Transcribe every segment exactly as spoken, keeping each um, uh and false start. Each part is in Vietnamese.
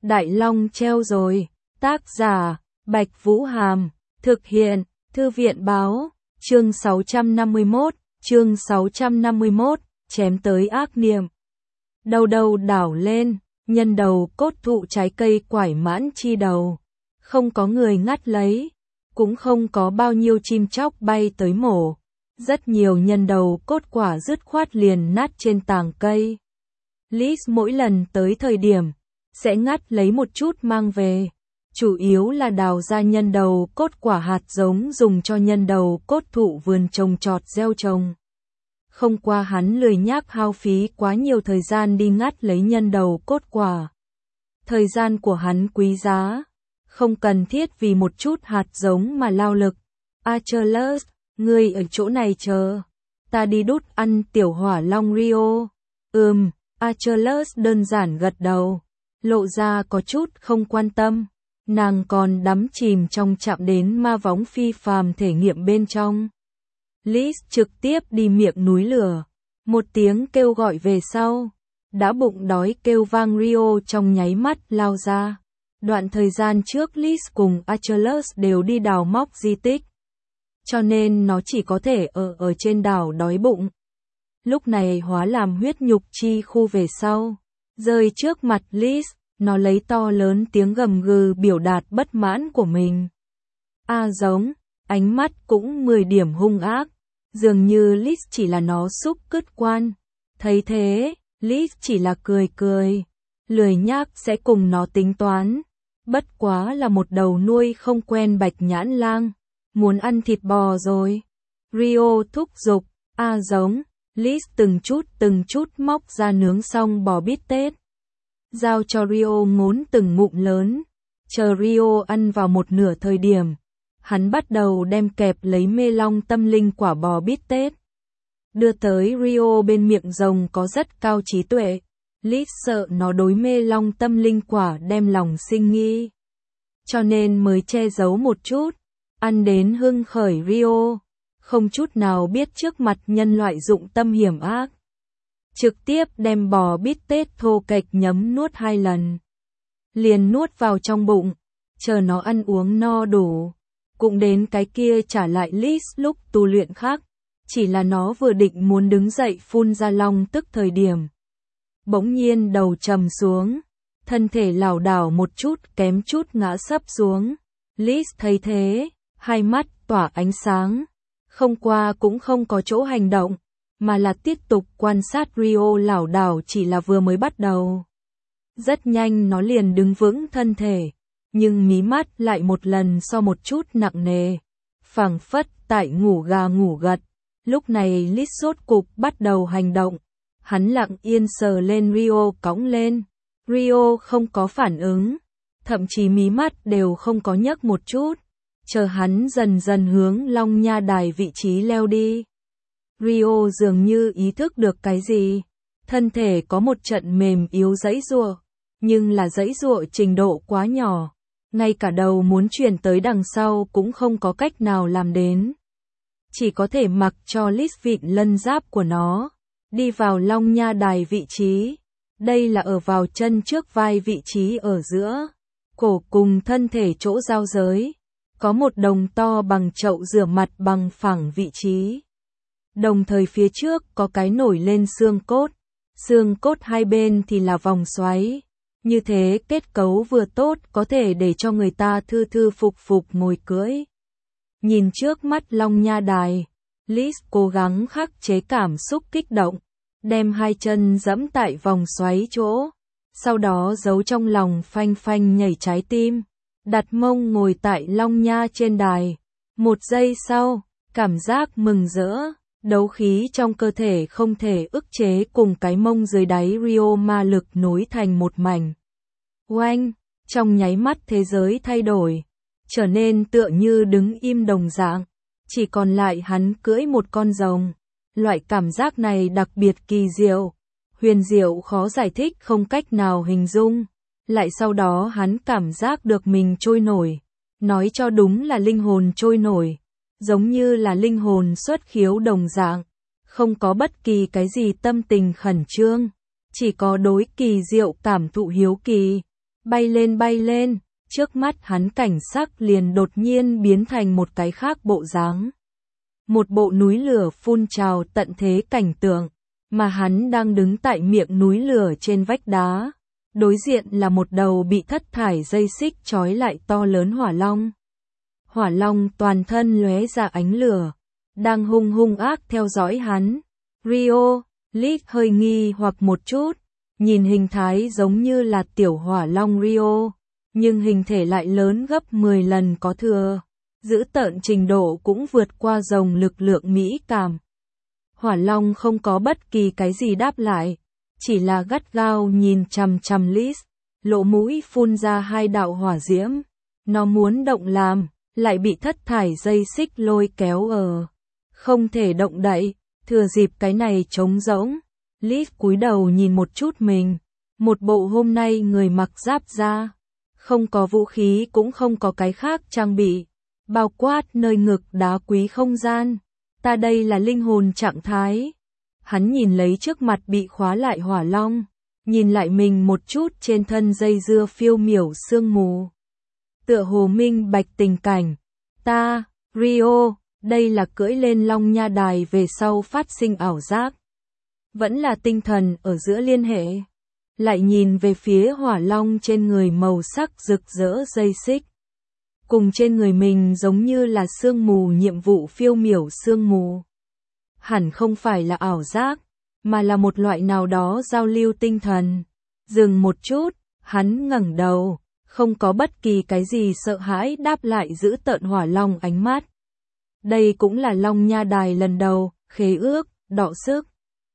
Đại Long treo rồi. Tác giả, Bạch Vũ Hàm. Thực hiện, Thư viện báo. Chương sáu trăm năm mươi mốt, chương sáu trăm năm mươi mốt, chém tới ác niệm. Đầu đầu đảo lên, nhân đầu cốt thụ trái cây quải mãn chi đầu. Không có người ngắt lấy, cũng không có bao nhiêu chim chóc bay tới mổ. Rất nhiều nhân đầu cốt quả dứt khoát liền nát trên tàng cây. Liz mỗi lần tới thời điểm, sẽ ngắt lấy một chút mang về. Chủ yếu là đào ra nhân đầu cốt quả hạt giống dùng cho nhân đầu cốt thụ vườn trồng trọt gieo trồng. Không qua hắn lười nhác hao phí quá nhiều thời gian đi ngắt lấy nhân đầu cốt quả. Thời gian của hắn quý giá, không cần thiết vì một chút hạt giống mà lao lực. Achilles, ngươi ở chỗ này chờ, ta đi đút ăn tiểu hỏa long Rio. Ừm, Achilles đơn giản gật đầu, lộ ra có chút không quan tâm. Nàng còn đắm chìm trong chạm đến ma võng phi phàm thể nghiệm bên trong. Liz trực tiếp đi miệng núi lửa, một tiếng kêu gọi về sau, đã bụng đói kêu vang Rio trong nháy mắt lao ra. Đoạn thời gian trước Liz cùng Achilles đều đi đào móc di tích, cho nên nó chỉ có thể ở ở trên đảo đói bụng. Lúc này hóa làm huyết nhục chi khu về sau, rơi trước mặt Liz, nó lấy to lớn tiếng gầm gừ biểu đạt bất mãn của mình. A giống, ánh mắt cũng mười điểm hung ác, dường như Liz chỉ là nó xúc cứt quan. Thấy thế, Liz chỉ là cười cười, lười nhác sẽ cùng nó tính toán. Bất quá là một đầu nuôi không quen bạch nhãn lang, muốn ăn thịt bò rồi. Rio thúc giục, a giống, Liz từng chút từng chút móc ra nướng xong bò bít tết. Giao cho Rio ngốn từng ngụm lớn, chờ Rio ăn vào một nửa thời điểm. Hắn bắt đầu đem kẹp lấy mê long tâm linh quả bò bít tết. Đưa tới Rio bên miệng rồng có rất cao trí tuệ. Liz sợ nó đối mê long tâm linh quả đem lòng sinh nghi, cho nên mới che giấu một chút. Ăn đến hưng khởi Rio, không chút nào biết trước mặt nhân loại dụng tâm hiểm ác. Trực tiếp đem bò bít tết thô kệch nhấm nuốt hai lần. Liền nuốt vào trong bụng, chờ nó ăn uống no đủ. Cũng đến cái kia trả lại Liz lúc tu luyện khác. Chỉ là nó vừa định muốn đứng dậy phun ra long tức thời điểm. Bỗng nhiên đầu trầm xuống, thân thể lảo đảo một chút kém chút ngã sấp xuống. Liz thấy thế, hai mắt tỏa ánh sáng, không qua cũng không có chỗ hành động, mà là tiếp tục quan sát Rio lảo đảo chỉ là vừa mới bắt đầu. Rất nhanh nó liền đứng vững thân thể, nhưng mí mắt lại một lần so một chút nặng nề, phảng phất tại ngủ gà ngủ gật. Lúc này Liz sốt cục bắt đầu hành động. Hắn lặng yên sờ lên Rio cõng lên. Rio không có phản ứng, thậm chí mí mắt đều không có nhấc một chút. Chờ hắn dần dần hướng Long Nha Đài vị trí leo đi. Rio dường như ý thức được cái gì. Thân thể có một trận mềm yếu giãy giụa, nhưng là giãy giụa trình độ quá nhỏ. Ngay cả đầu muốn chuyển tới đằng sau cũng không có cách nào làm đến. Chỉ có thể mặc cho Liz vịn lân giáp của nó, đi vào Long Nha Đài vị trí. Đây là ở vào chân trước vai vị trí ở giữa, cổ cùng thân thể chỗ giao giới. Có một đồng to bằng chậu rửa mặt bằng phẳng vị trí. Đồng thời phía trước có cái nổi lên xương cốt. Xương cốt hai bên thì là vòng xoáy. Như thế kết cấu vừa tốt có thể để cho người ta thư thư phục phục ngồi cưỡi. Nhìn trước mắt Long Nha Đài, Liz cố gắng khắc chế cảm xúc kích động, đem hai chân giẫm tại vòng xoáy chỗ, sau đó giấu trong lòng phanh phanh nhảy trái tim, đặt mông ngồi tại Long Nha trên đài. Một giây sau, cảm giác mừng rỡ, đấu khí trong cơ thể không thể ức chế cùng cái mông dưới đáy Rio ma lực nối thành một mảnh. Oanh, trong nháy mắt thế giới thay đổi, trở nên tựa như đứng im đồng dạng, chỉ còn lại hắn cưỡi một con rồng. Loại cảm giác này đặc biệt kỳ diệu, huyền diệu khó giải thích không cách nào hình dung. Lại sau đó hắn cảm giác được mình trôi nổi, nói cho đúng là linh hồn trôi nổi, giống như là linh hồn xuất khiếu đồng dạng, không có bất kỳ cái gì tâm tình khẩn trương, chỉ có đối kỳ diệu cảm thụ hiếu kỳ. bay lên bay lên, trước mắt hắn cảnh sắc liền đột nhiên biến thành một cái khác bộ dáng. Một bộ núi lửa phun trào tận thế cảnh tượng, mà hắn đang đứng tại miệng núi lửa trên vách đá. Đối diện là một đầu bị thất thải dây xích trói lại to lớn hỏa long. Hỏa long toàn thân lóe ra ánh lửa, đang hung hung ác theo dõi hắn. Rio, Lit hơi nghi hoặc một chút, nhìn hình thái giống như là tiểu hỏa long Rio, nhưng hình thể lại lớn gấp mười lần có thừa, giữ tợn trình độ cũng vượt qua rồng lực lượng mỹ cảm. Hỏa long không có bất kỳ cái gì đáp lại, chỉ là gắt gao nhìn chằm chằm Lit, lỗ mũi phun ra hai đạo hỏa diễm, nó muốn động làm, lại bị thất thải dây xích lôi kéo ở, không thể động đậy, thừa dịp cái này trống rỗng. Lit cúi đầu nhìn một chút mình, một bộ hôm nay người mặc giáp da, không có vũ khí cũng không có cái khác trang bị, bao quát nơi ngực đá quý không gian, ta đây là linh hồn trạng thái. Hắn nhìn lấy trước mặt bị khóa lại hỏa long, nhìn lại mình một chút trên thân dây dưa phiêu miểu sương mù. Tựa hồ minh bạch tình cảnh, ta, Rio, đây là cưỡi lên long nha đài về sau phát sinh ảo giác. Vẫn là tinh thần ở giữa liên hệ. Lại nhìn về phía hỏa long trên người màu sắc rực rỡ dây xích. Cùng trên người mình giống như là sương mù nhiệm vụ phiêu miểu sương mù. Hẳn không phải là ảo giác, mà là một loại nào đó giao lưu tinh thần. Dừng một chút, hắn ngẩng đầu, không có bất kỳ cái gì sợ hãi đáp lại giữ tợn hỏa long ánh mắt. Đây cũng là long nha đài lần đầu, khế ước, đọ sức.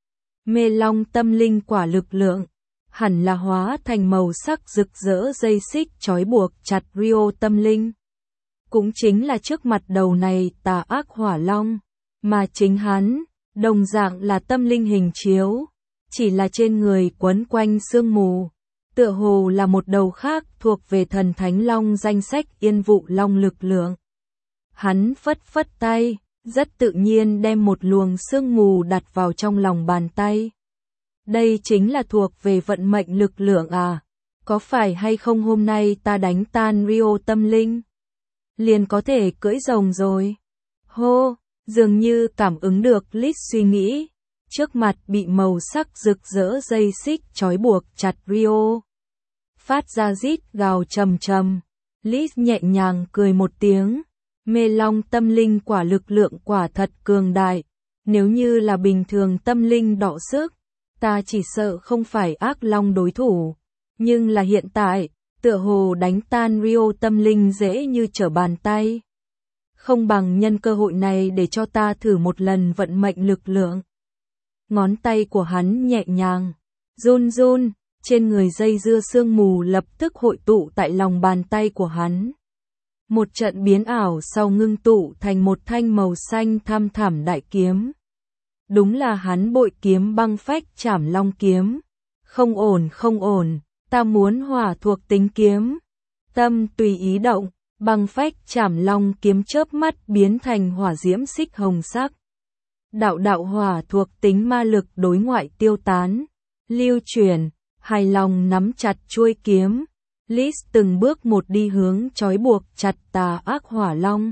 Mê long tâm linh quả lực lượng, hẳn là hóa thành màu sắc rực rỡ dây xích trói buộc chặt Rio tâm linh. Cũng chính là trước mặt đầu này tà ác hỏa long, mà chính hắn, đồng dạng là tâm linh hình chiếu, chỉ là trên người quấn quanh sương mù, tựa hồ là một đầu khác thuộc về thần thánh long danh sách yên vụ long lực lượng. Hắn phất phất tay, rất tự nhiên đem một luồng sương mù đặt vào trong lòng bàn tay. Đây chính là thuộc về vận mệnh lực lượng à? Có phải hay không hôm nay ta đánh tan Rio tâm linh, liền có thể cưỡi rồng rồi? Hô, dường như cảm ứng được Lit suy nghĩ, trước mặt bị màu sắc rực rỡ dây xích trói buộc chặt Rio. Phát ra rít gào trầm trầm, Lit nhẹ nhàng cười một tiếng. Mê long tâm linh quả lực lượng quả thật cường đại, nếu như là bình thường tâm linh đọ sức, ta chỉ sợ không phải ác long đối thủ, nhưng là hiện tại, tựa hồ đánh tan Rio tâm linh dễ như trở bàn tay. Không bằng nhân cơ hội này để cho ta thử một lần vận mệnh lực lượng. Ngón tay của hắn nhẹ nhàng, run run, trên người dây dưa sương mù lập tức hội tụ tại lòng bàn tay của hắn. Một trận biến ảo sau ngưng tụ thành một thanh màu xanh thăm thẳm đại kiếm. Đúng là hắn bội kiếm băng phách chảm long kiếm. Không ổn không ổn, ta muốn hỏa thuộc tính kiếm. Tâm tùy ý động, băng phách chảm long kiếm chớp mắt biến thành hỏa diễm xích hồng sắc. Đạo đạo hỏa thuộc tính ma lực đối ngoại tiêu tán, lưu chuyển, hài lòng nắm chặt chuôi kiếm. Lit từng bước một đi hướng trói buộc chặt tà ác hỏa long.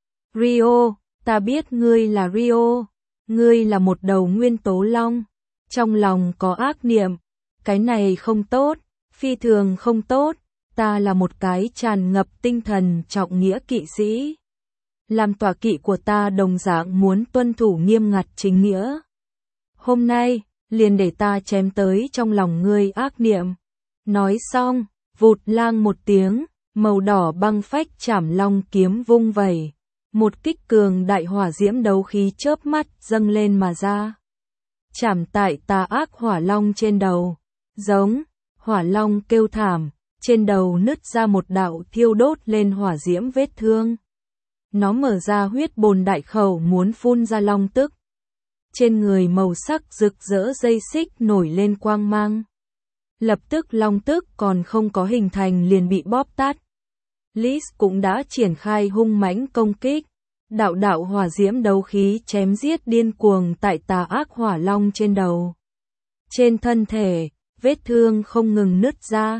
Rio, ta biết ngươi là Rio, ngươi là một đầu nguyên tố long, trong lòng có ác niệm, cái này không tốt, phi thường không tốt, ta là một cái tràn ngập tinh thần trọng nghĩa kỵ sĩ. Làm tọa kỵ của ta đồng dạng muốn tuân thủ nghiêm ngặt chính nghĩa. Hôm nay, liền để ta chém tới trong lòng ngươi ác niệm. Nói xong, vụt lang một tiếng, màu đỏ băng phách chảm long kiếm vung vẩy, một kích cường đại hỏa diễm đấu khí chớp mắt dâng lên mà ra. Chảm tại tà ác hỏa long trên đầu, giống, hỏa long kêu thảm, trên đầu nứt ra một đạo thiêu đốt lên hỏa diễm vết thương. Nó mở ra huyết bồn đại khẩu muốn phun ra long tức. Trên người màu sắc rực rỡ dây xích nổi lên quang mang. Lập tức long tức còn không có hình thành liền bị bóp tát. Lit cũng đã triển khai hung mãnh công kích. Đạo đạo hỏa diễm đấu khí chém giết điên cuồng tại tà ác hỏa long trên đầu. Trên thân thể, vết thương không ngừng nứt ra.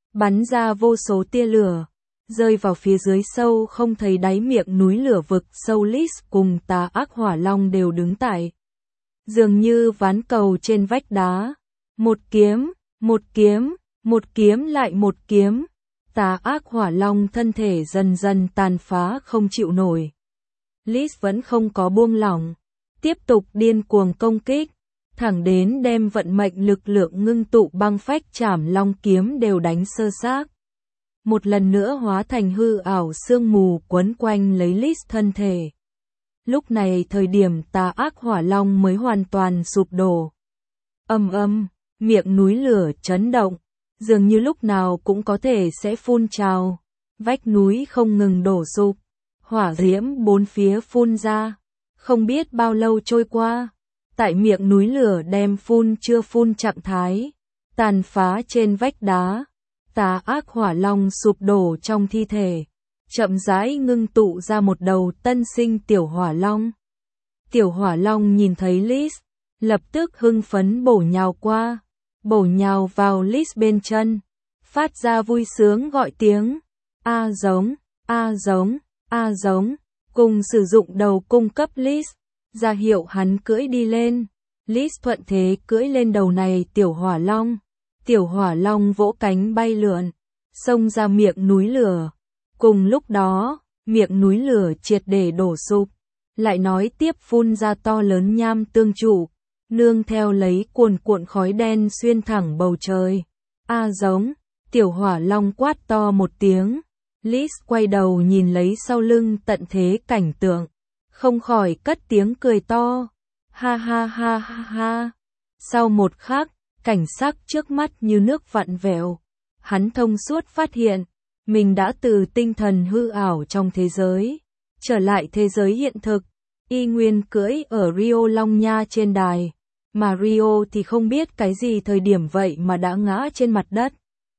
bắn ra vô số tia lửa, rơi vào phía dưới sâu không thấy đáy miệng núi lửa vực sâu. Lis cùng tà ác hỏa long đều đứng tại dường như ván cầu trên vách đá. Một kiếm, một kiếm, một kiếm lại một kiếm. Tà ác hỏa long thân thể dần dần tàn phá không chịu nổi. Lis vẫn không có buông lỏng, tiếp tục điên cuồng công kích, thẳng đến đem vận mệnh lực lượng ngưng tụ băng phách trảm long kiếm đều đánh sơ xác. Một lần nữa hóa thành hư ảo sương mù quấn quanh lấy Lis thân thể. Lúc này thời điểm tà ác hỏa long mới hoàn toàn sụp đổ. Âm âm, miệng núi lửa chấn động, dường như lúc nào cũng có thể sẽ phun trào. Vách núi không ngừng đổ sụp, hỏa diễm bốn phía phun ra. Không biết bao lâu trôi qua, tại miệng núi lửa đem phun chưa phun trạng thái, tàn phá trên vách đá, tà ác hỏa long sụp đổ trong thi thể, chậm rãi ngưng tụ ra một đầu tân sinh tiểu hỏa long. Tiểu hỏa long nhìn thấy Lis, lập tức hưng phấn bổ nhào qua, bổ nhào vào Lis bên chân, phát ra vui sướng gọi tiếng, a giống, a giống, a giống, cùng sử dụng đầu cung cấp Lis, ra hiệu hắn cưỡi đi lên. Lis thuận thế cưỡi lên đầu này tiểu hỏa long. Tiểu hỏa long vỗ cánh bay lượn, xông ra miệng núi lửa. Cùng lúc đó, miệng núi lửa triệt để đổ sụp, lại nói tiếp phun ra to lớn nham tương trụ, nương theo lấy cuồn cuộn khói đen xuyên thẳng bầu trời. A giống, tiểu hỏa long quát to một tiếng. Lis quay đầu nhìn lấy sau lưng tận thế cảnh tượng, không khỏi cất tiếng cười to. Ha ha ha ha ha. Sau một khắc, cảnh sắc trước mắt như nước vặn vẹo. Hắn thông suốt phát hiện, mình đã từ tinh thần hư ảo trong thế giới, trở lại thế giới hiện thực. Y nguyên cưỡi ở Rio Long Nha trên đài, mà Rio thì không biết cái gì thời điểm vậy mà đã ngã trên mặt đất.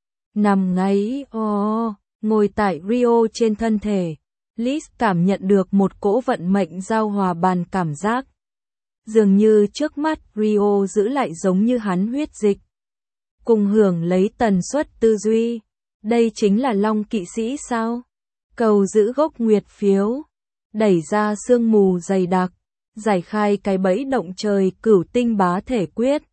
Nằm ngáy o, ngồi tại Rio trên thân thể, Lis cảm nhận được một cỗ vận mệnh giao hòa bàn cảm giác. Dường như trước mắt Rio giữ lại giống như hắn huyết dịch, cùng hưởng lấy tần suất tư duy. Đây chính là Long kỵ sĩ sao? Cầu giữ gốc nguyệt phiếu, đẩy ra sương mù dày đặc, giải khai cái bẫy động trời cửu tinh bá thể quyết.